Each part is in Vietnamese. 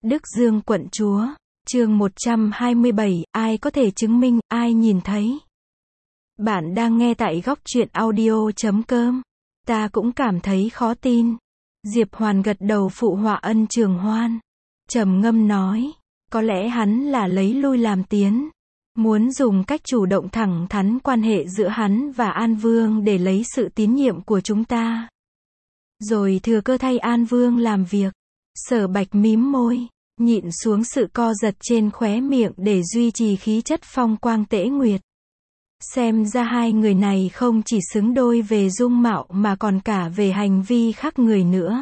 Đức Dương quận chúa, chương 127, ai có thể chứng minh, ai nhìn thấy. Bạn đang nghe tại góc truyện audio.com. Ta cũng cảm thấy khó tin. Diệp Hoàn gật đầu phụ họa Ân Trường Hoan. Trầm ngâm nói, có lẽ hắn là lấy lui làm tiến. Muốn dùng cách chủ động thẳng thắn quan hệ giữa hắn và An Vương để lấy sự tín nhiệm của chúng ta. Rồi thừa cơ thay An Vương làm việc. Sở Bạch mím môi, nhịn xuống sự co giật trên khóe miệng để duy trì khí chất phong quang tễ nguyệt. Xem ra hai người này không chỉ xứng đôi về dung mạo mà còn cả về hành vi khác người nữa.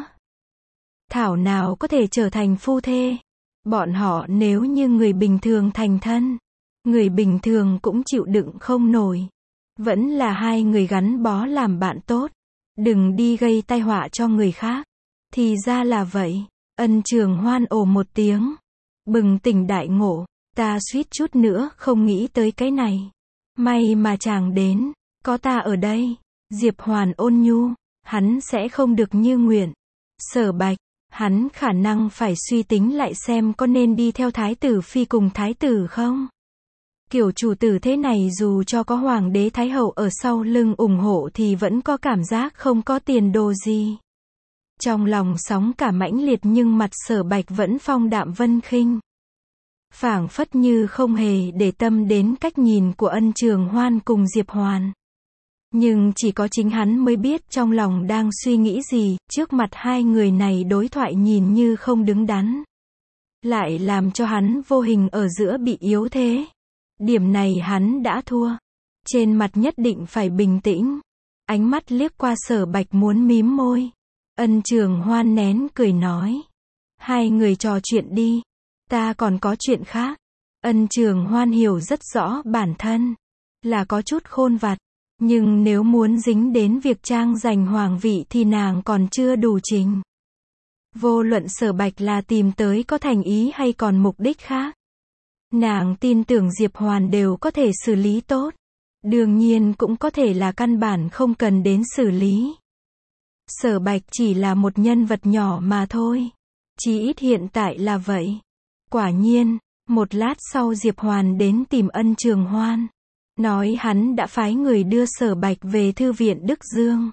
Thảo nào có thể trở thành phu thê. Bọn họ nếu như người bình thường thành thân, người bình thường cũng chịu đựng không nổi. Vẫn là hai người gắn bó làm bạn tốt. Đừng đi gây tai họa cho người khác. Thì ra là vậy. Ân Trường Hoan ồ một tiếng. Bừng tỉnh đại ngộ. Ta suýt chút nữa không nghĩ tới cái này. May mà chàng đến. Có ta ở đây. Diệp Hoàn ôn nhu. Hắn sẽ không được như nguyện. Sở Bạch. Hắn khả năng phải suy tính lại xem có nên đi theo Thái tử Phi cùng Thái tử không. Kiểu chủ tử thế này dù cho có Hoàng đế Thái hậu ở sau lưng ủng hộ thì vẫn có cảm giác không có tiền đồ gì. Trong lòng sóng cả mãnh liệt nhưng mặt Sở Bạch vẫn phong đạm vân khinh. Phảng phất như không hề để tâm đến cách nhìn của Ân Trường Hoan cùng Diệp Hoàn. Nhưng chỉ có chính hắn mới biết trong lòng đang suy nghĩ gì, trước mặt hai người này đối thoại nhìn như không đứng đắn. Lại làm cho hắn vô hình ở giữa bị yếu thế. Điểm này hắn đã thua. Trên mặt nhất định phải bình tĩnh. Ánh mắt liếc qua Sở Bạch muốn mím môi. Ân Trường Hoan nén cười nói. Hai người trò chuyện đi. Ta còn có chuyện khác. Ân Trường Hoan hiểu rất rõ bản thân. Là có chút khôn vặt. Nhưng nếu muốn dính đến việc trang giành hoàng vị thì nàng còn chưa đủ trình. Vô luận Sở Bạch là tìm tới có thành ý hay còn mục đích khác. Nàng tin tưởng Diệp Hoàn đều có thể xử lý tốt. Đương nhiên cũng có thể là căn bản không cần đến xử lý. Sở Bạch chỉ là một nhân vật nhỏ mà thôi. Chí ít hiện tại là vậy. Quả nhiên, một lát sau Diệp Hoàn đến tìm Ân Trường Hoan. Nói hắn đã phái người đưa Sở Bạch về thư viện Đức Dương.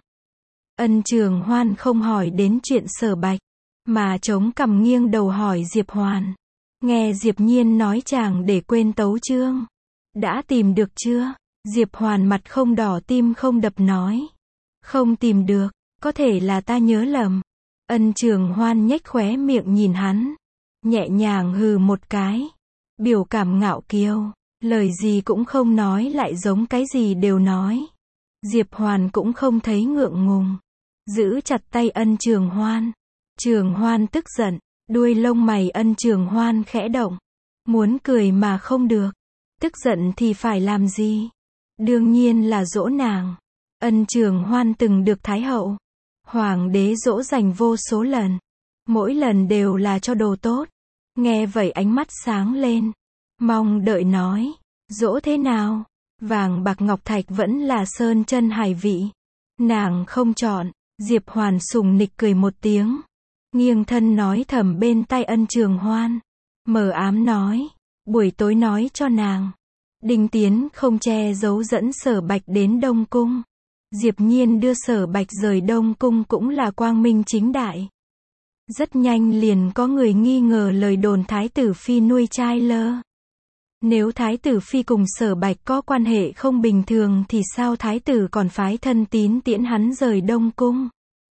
Ân Trường Hoan không hỏi đến chuyện Sở Bạch, mà chống cằm nghiêng đầu hỏi Diệp Hoàn. Nghe Diệp Nhiên nói chàng để quên tấu chương. Đã tìm được chưa? Diệp Hoàn mặt không đỏ tim không đập nói. Không tìm được, có thể là ta nhớ lầm. Ân Trường Hoan nhếch khóe miệng nhìn hắn. Nhẹ nhàng hừ một cái. Biểu cảm ngạo kiêu. Lời gì cũng không nói lại giống cái gì đều nói. Diệp Hoàn cũng không thấy ngượng ngùng. Giữ chặt tay Ân Trường Hoan. Trường Hoan tức giận. Đuôi lông mày Ân Trường Hoan khẽ động. Muốn cười mà không được. Tức giận thì phải làm gì? Đương nhiên là dỗ nàng. Ân Trường Hoan từng được Thái hậu, Hoàng đế dỗ dành vô số lần. Mỗi lần đều là cho đồ tốt. Nghe vậy ánh mắt sáng lên. Mong đợi nói. Dỗ thế nào? Vàng bạc ngọc thạch vẫn là sơn chân hải vị. Nàng không chọn. Diệp Hoàn sùng nịch cười một tiếng. Nghiêng thân nói thầm bên tai Ân Trường Hoan. Mờ ám nói. Buổi tối nói cho nàng. Đinh Tiến không che giấu dẫn Sở Bạch đến Đông Cung. Diệp Nhiên đưa Sở Bạch rời Đông Cung cũng là quang minh chính đại. Rất nhanh liền có người nghi ngờ lời đồn Thái tử Phi nuôi trai lơ. Nếu Thái tử Phi cùng Sở Bạch có quan hệ không bình thường thì sao Thái tử còn phái thân tín tiễn hắn rời Đông Cung?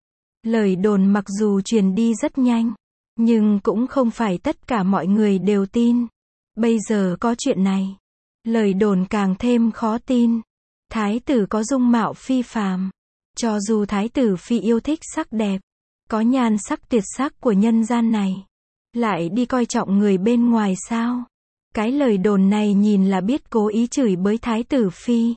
Lời đồn mặc dù truyền đi rất nhanh, nhưng cũng không phải tất cả mọi người đều tin. Bây giờ có chuyện này, lời đồn càng thêm khó tin. Thái tử có dung mạo phi phàm. Cho dù Thái tử Phi yêu thích sắc đẹp, có nhan sắc tuyệt sắc của nhân gian này, lại đi coi trọng người bên ngoài sao? Cái lời đồn này nhìn là biết cố ý chửi bới Thái tử Phi.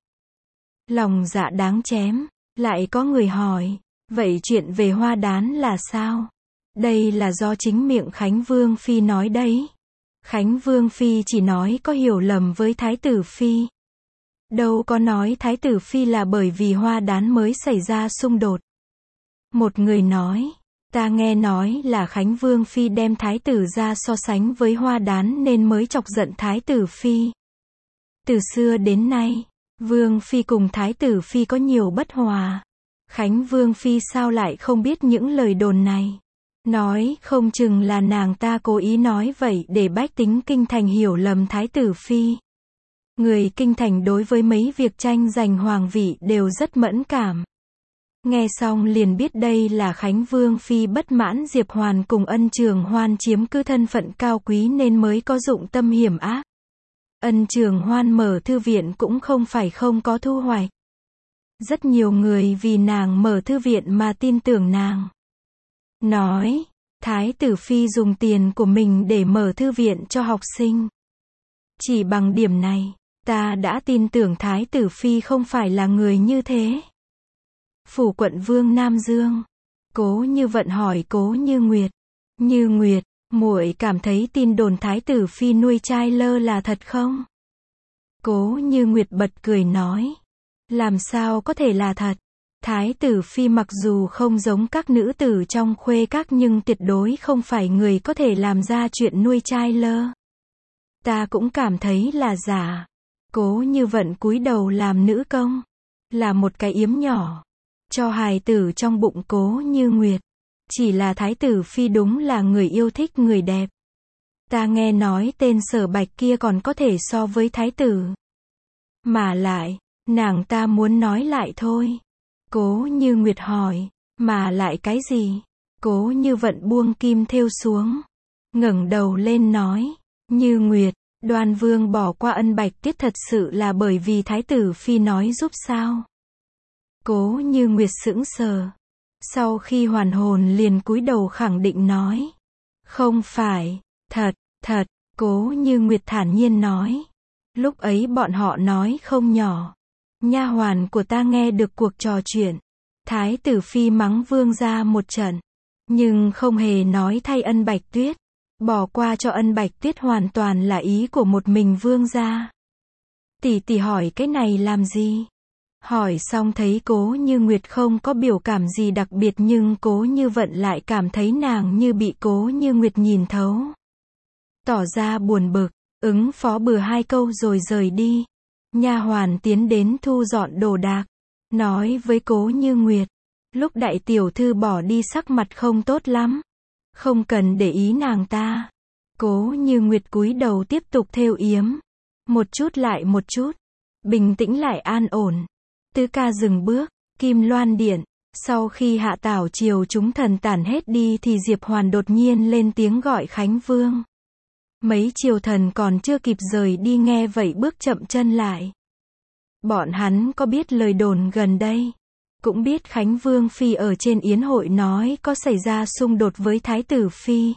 Lòng dạ đáng chém. Lại có người hỏi, vậy chuyện về Hoa Đán là sao? Đây là do chính miệng Khánh Vương Phi nói đấy. Khánh Vương Phi chỉ nói có hiểu lầm với Thái tử Phi. Đâu có nói Thái tử Phi là bởi vì Hoa Đán mới xảy ra xung đột. Một người nói, Ta nghe nói là Khánh Vương Phi đem Thái tử ra so sánh với Hoa Đán nên mới chọc giận Thái tử Phi. Từ xưa đến nay, Vương Phi cùng Thái tử Phi có nhiều bất hòa. Khánh Vương Phi sao lại không biết những lời đồn này? Nói không chừng là nàng ta cố ý nói vậy để bách tính kinh thành hiểu lầm Thái tử Phi. Người kinh thành đối với mấy việc tranh giành hoàng vị đều rất mẫn cảm. Nghe xong liền biết đây là Khánh Vương Phi bất mãn Diệp Hoàn cùng Ân Trường Hoan chiếm cứ thân phận cao quý nên mới có dụng tâm hiểm ác. Ân Trường Hoan mở thư viện cũng không phải không có thu hoạch. Rất nhiều người vì nàng mở thư viện mà tin tưởng nàng. Nói, Thái tử Phi dùng tiền của mình để mở thư viện cho học sinh. Chỉ bằng điểm này, ta đã tin tưởng Thái tử Phi không phải là người như thế. Phủ quận Vương Nam Dương. Cố Như Vận hỏi Cố Như Nguyệt. Như Nguyệt, muội cảm thấy tin đồn Thái tử Phi nuôi trai lơ là thật không? Cố Như Nguyệt bật cười nói. Làm sao có thể là thật? Thái tử Phi mặc dù không giống các nữ tử trong khuê các nhưng tuyệt đối không phải người có thể làm ra chuyện nuôi trai lơ. Ta cũng cảm thấy là giả. Cố Như Vận cúi đầu làm nữ công. Là một cái yếm nhỏ. Cho hài tử trong bụng Cố Như Nguyệt. Chỉ là Thái tử Phi đúng là người yêu thích người đẹp. Ta nghe nói tên Sở Bạch kia còn có thể so với Thái tử. Mà lại, nàng ta muốn nói lại thôi. Cố Như Nguyệt hỏi, mà lại cái gì? Cố Như Vận buông kim thêu xuống. Ngẩng đầu lên nói, Như Nguyệt, Đoan Vương bỏ qua Ân Bạch Tiết thật sự là bởi vì Thái tử Phi nói giúp sao? Cố Như Nguyệt sững sờ. Sau khi hoàn hồn liền cúi đầu khẳng định nói. Không phải, thật, Cố Như Nguyệt thản nhiên nói. Lúc ấy bọn họ nói không nhỏ. Nha hoàn của ta nghe được cuộc trò chuyện. Thái tử Phi mắng Vương gia một trận. Nhưng không hề nói thay Ân Bạch Tuyết. Bỏ qua cho Ân Bạch Tuyết hoàn toàn là ý của một mình Vương gia. Tỷ hỏi cái này làm gì? Hỏi xong thấy Cố Như Nguyệt không có biểu cảm gì đặc biệt nhưng Cố Như Vận lại cảm thấy nàng như bị Cố Như Nguyệt nhìn thấu. Tỏ ra buồn bực, ứng phó bừa hai câu rồi rời đi. Nha hoàn tiến đến thu dọn đồ đạc. Nói với Cố Như Nguyệt. Lúc đại tiểu thư bỏ đi sắc mặt không tốt lắm. Không cần để ý nàng ta. Cố Như Nguyệt cúi đầu tiếp tục thêu yếm. Một chút lại một chút. Bình tĩnh lại an ổn. Tứ ca dừng bước. Kim Loan Điện. Sau khi hạ tảo triều chúng thần tản hết đi thì Diệp Hoàn đột nhiên lên tiếng gọi Khánh Vương. Mấy triều thần còn chưa kịp rời đi nghe vậy bước chậm chân lại. Bọn hắn có biết lời đồn gần đây. Cũng biết Khánh Vương Phi ở trên yến hội nói có xảy ra xung đột với Thái tử Phi.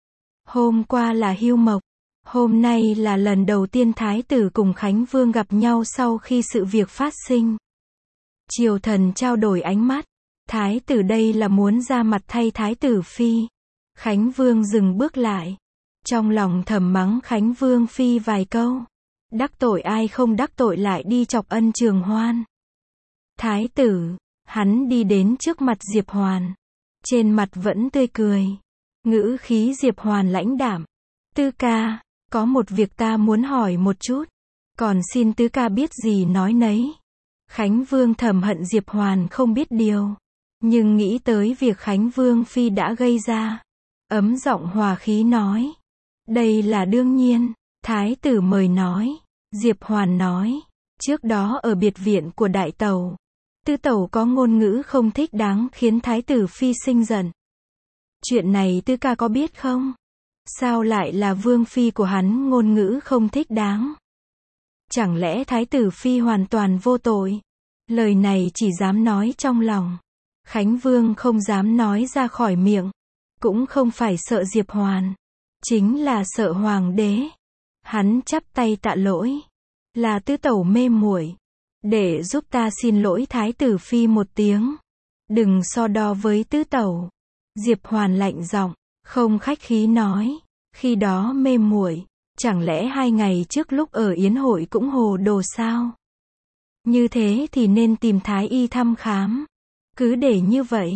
Hôm qua là Hưu Mộc. Hôm nay là lần đầu tiên Thái tử cùng Khánh Vương gặp nhau sau khi sự việc phát sinh. Triều thần trao đổi ánh mắt. Thái tử đây là muốn ra mặt thay Thái tử Phi. Khánh Vương dừng bước lại. Trong lòng thầm mắng Khánh Vương Phi vài câu. Đắc tội ai không đắc tội lại đi chọc Ân Trường Hoan. Thái tử, hắn đi đến trước mặt Diệp Hoàn. Trên mặt vẫn tươi cười. Ngữ khí Diệp Hoàn lãnh đạm. Tứ ca, có một việc ta muốn hỏi một chút. Còn xin tứ ca biết gì nói nấy. Khánh Vương thầm hận Diệp Hoàn không biết điều. Nhưng nghĩ tới việc Khánh Vương Phi đã gây ra. Ấm giọng hòa khí nói. Đây là đương nhiên. Thái tử mời nói. Diệp Hoàn nói. Trước đó ở biệt viện của Đại Tẩu. Tư Tẩu có ngôn ngữ không thích đáng khiến Thái tử Phi sinh giận. Chuyện này tứ ca có biết không? Sao lại là Vương Phi của hắn ngôn ngữ không thích đáng? Chẳng lẽ Thái tử Phi hoàn toàn vô tội? Lời này chỉ dám nói trong lòng. Khánh Vương không dám nói ra khỏi miệng. Cũng không phải sợ Diệp Hoàn. Chính là sợ Hoàng đế. Hắn chắp tay tạ lỗi. Là Tư Tẩu mê muội. Để giúp ta xin lỗi Thái tử Phi một tiếng. Đừng so đo với Tư Tẩu. Diệp Hoàn lạnh giọng, không khách khí nói. Khi đó mê muội. Chẳng lẽ 2 ngày trước lúc ở yến hội cũng hồ đồ sao? Như thế thì nên tìm thái y thăm khám. Cứ để như vậy,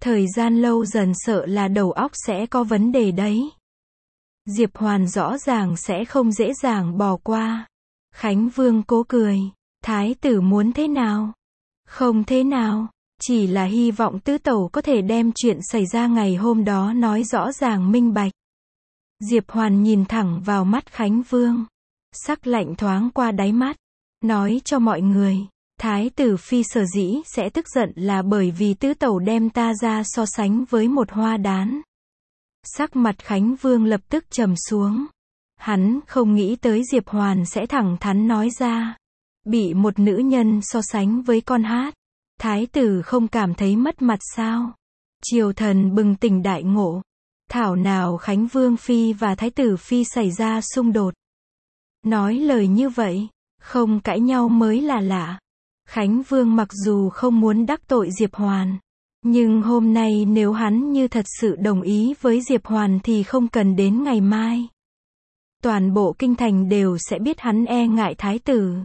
Thời gian lâu dần sợ là đầu óc sẽ có vấn đề đấy. Diệp Hoàn rõ ràng sẽ không dễ dàng bỏ qua. Khánh Vương cố cười. Thái tử muốn thế nào? Không thế nào. Chỉ là hy vọng tứ tẩu có thể đem chuyện xảy ra ngày hôm đó nói rõ ràng minh bạch. Diệp Hoàn nhìn thẳng vào mắt Khánh Vương. Sắc lạnh thoáng qua đáy mắt. Nói cho mọi người. Thái tử phi sở dĩ sẽ tức giận là bởi vì tứ tẩu đem ta ra so sánh với một hoa đán. Sắc mặt Khánh Vương lập tức trầm xuống. Hắn không nghĩ tới Diệp Hoàn sẽ thẳng thắn nói ra. Bị một nữ nhân so sánh với con hát. Thái tử không cảm thấy mất mặt sao? Triều thần bừng tỉnh đại ngộ. Thảo nào Khánh Vương phi và Thái tử phi xảy ra xung đột. Nói lời như vậy, không cãi nhau mới là lạ. Khánh Vương mặc dù không muốn đắc tội Diệp Hoàn, nhưng hôm nay nếu hắn như thật sự đồng ý với Diệp Hoàn thì không cần đến ngày mai. Toàn bộ kinh thành đều sẽ biết hắn e ngại thái tử.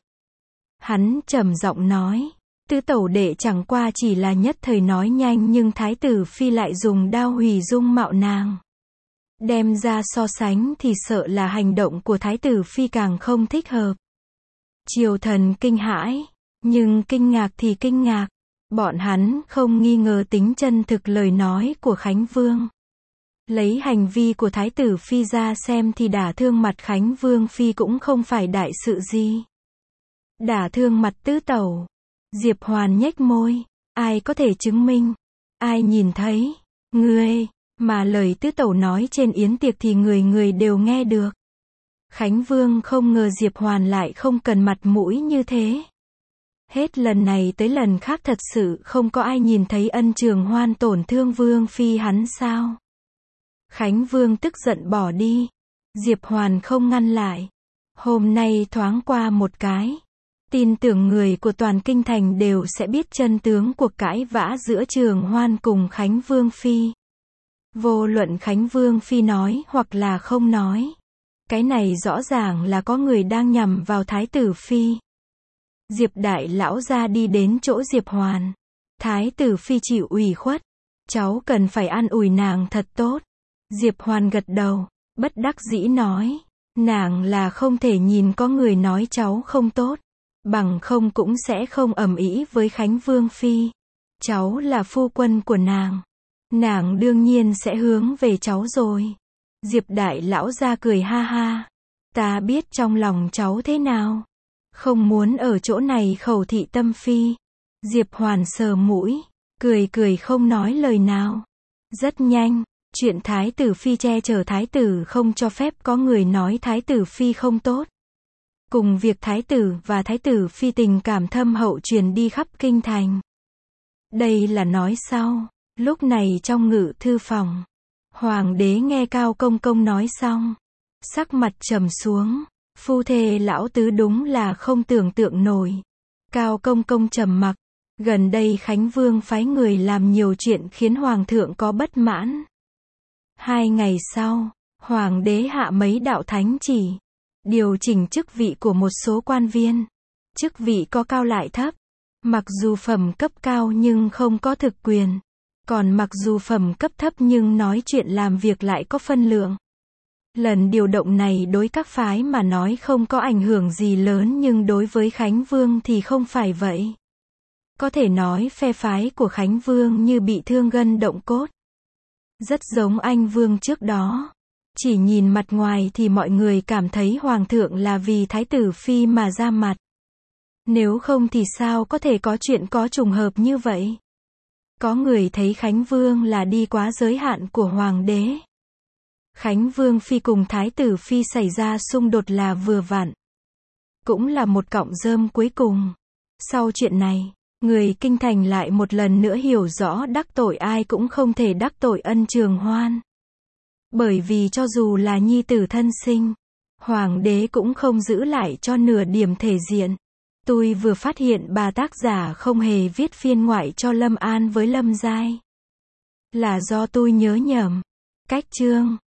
Hắn trầm giọng nói, tứ tẩu đệ chẳng qua chỉ là nhất thời nói nhanh nhưng thái tử phi lại dùng đao hủy dung mạo nàng. Đem ra so sánh thì sợ là hành động của thái tử phi càng không thích hợp. Triều thần kinh hãi, nhưng kinh ngạc thì kinh ngạc. Bọn hắn không nghi ngờ tính chân thực lời nói của Khánh Vương. Lấy hành vi của thái tử phi ra xem thì đả thương mặt Khánh Vương phi cũng không phải đại sự gì. Đả thương mặt tứ tẩu. Diệp Hoàn nhếch môi. Ai có thể chứng minh? Ai nhìn thấy? Ngươi. Mà lời tứ tẩu nói trên yến tiệc thì người người đều nghe được. Khánh Vương không ngờ Diệp Hoàn lại không cần mặt mũi như thế. Hết lần này tới lần khác thật sự không có ai nhìn thấy Ân Trường Hoan tổn thương Vương phi hắn sao? Khánh Vương tức giận bỏ đi. Diệp Hoàn không ngăn lại. Hôm nay thoáng qua một cái. Tin tưởng người của toàn kinh thành đều sẽ biết chân tướng cuộc cãi vã giữa Trường Hoan cùng Khánh Vương phi. Vô luận Khánh Vương phi nói hoặc là không nói. Cái này rõ ràng là có người đang nhằm vào thái tử phi. Diệp đại lão ra đi đến chỗ Diệp Hoàn. Thái tử phi chịu ủy khuất. Cháu cần phải an ủi nàng thật tốt. Diệp Hoàn gật đầu, bất đắc dĩ nói. Nàng là không thể nhìn có người nói cháu không tốt. Bằng không cũng sẽ không ầm ĩ với Khánh Vương phi. Cháu là phu quân của nàng. Nàng đương nhiên sẽ hướng về cháu rồi. Diệp đại lão ra cười ha ha. Ta biết trong lòng cháu thế nào. Không muốn ở chỗ này khẩu thị tâm phi. Diệp Hoàn sờ mũi, cười không nói lời nào. Rất nhanh, chuyện thái tử phi che chở thái tử không cho phép có người nói thái tử phi không tốt. Cùng việc thái tử và thái tử phi tình cảm thâm hậu truyền đi khắp kinh thành. Đây là nói sau. Lúc này trong ngự thư phòng, hoàng đế nghe Cao Công Công nói xong, sắc mặt trầm xuống. Phu thê lão tứ đúng là không tưởng tượng nổi. Cao Công Công trầm mặc. Gần đây Khánh Vương phái người làm nhiều chuyện khiến hoàng thượng có bất mãn. 2 ngày sau, hoàng đế hạ mấy đạo thánh chỉ, điều chỉnh chức vị của một số quan viên. Chức vị có cao lại thấp. Mặc dù phẩm cấp cao nhưng không có thực quyền. Còn mặc dù phẩm cấp thấp nhưng nói chuyện làm việc lại có phân lượng. Lần điều động này đối các phái mà nói không có ảnh hưởng gì lớn nhưng đối với Khánh Vương thì không phải vậy. Có thể nói phe phái của Khánh Vương như bị thương gân động cốt. Rất giống anh Vương trước đó. Chỉ nhìn mặt ngoài thì mọi người cảm thấy Hoàng thượng là vì Thái tử Phi mà ra mặt. Nếu không thì sao có thể có chuyện có trùng hợp như vậy? Có người thấy Khánh Vương là đi quá giới hạn của Hoàng đế. Khánh Vương Phi cùng Thái tử Phi xảy ra xung đột là vừa vặn. Cũng là một cọng rơm cuối cùng. Sau chuyện này, người kinh thành lại một lần nữa hiểu rõ đắc tội ai cũng không thể đắc tội Ân Trường Hoan. Bởi vì cho dù là nhi tử thân sinh, Hoàng đế cũng không giữ lại cho nửa điểm thể diện. Tôi vừa phát hiện bà tác giả không hề viết phiên ngoại cho Lâm An với Lâm Giai. Là do tôi nhớ nhầm. Cách chương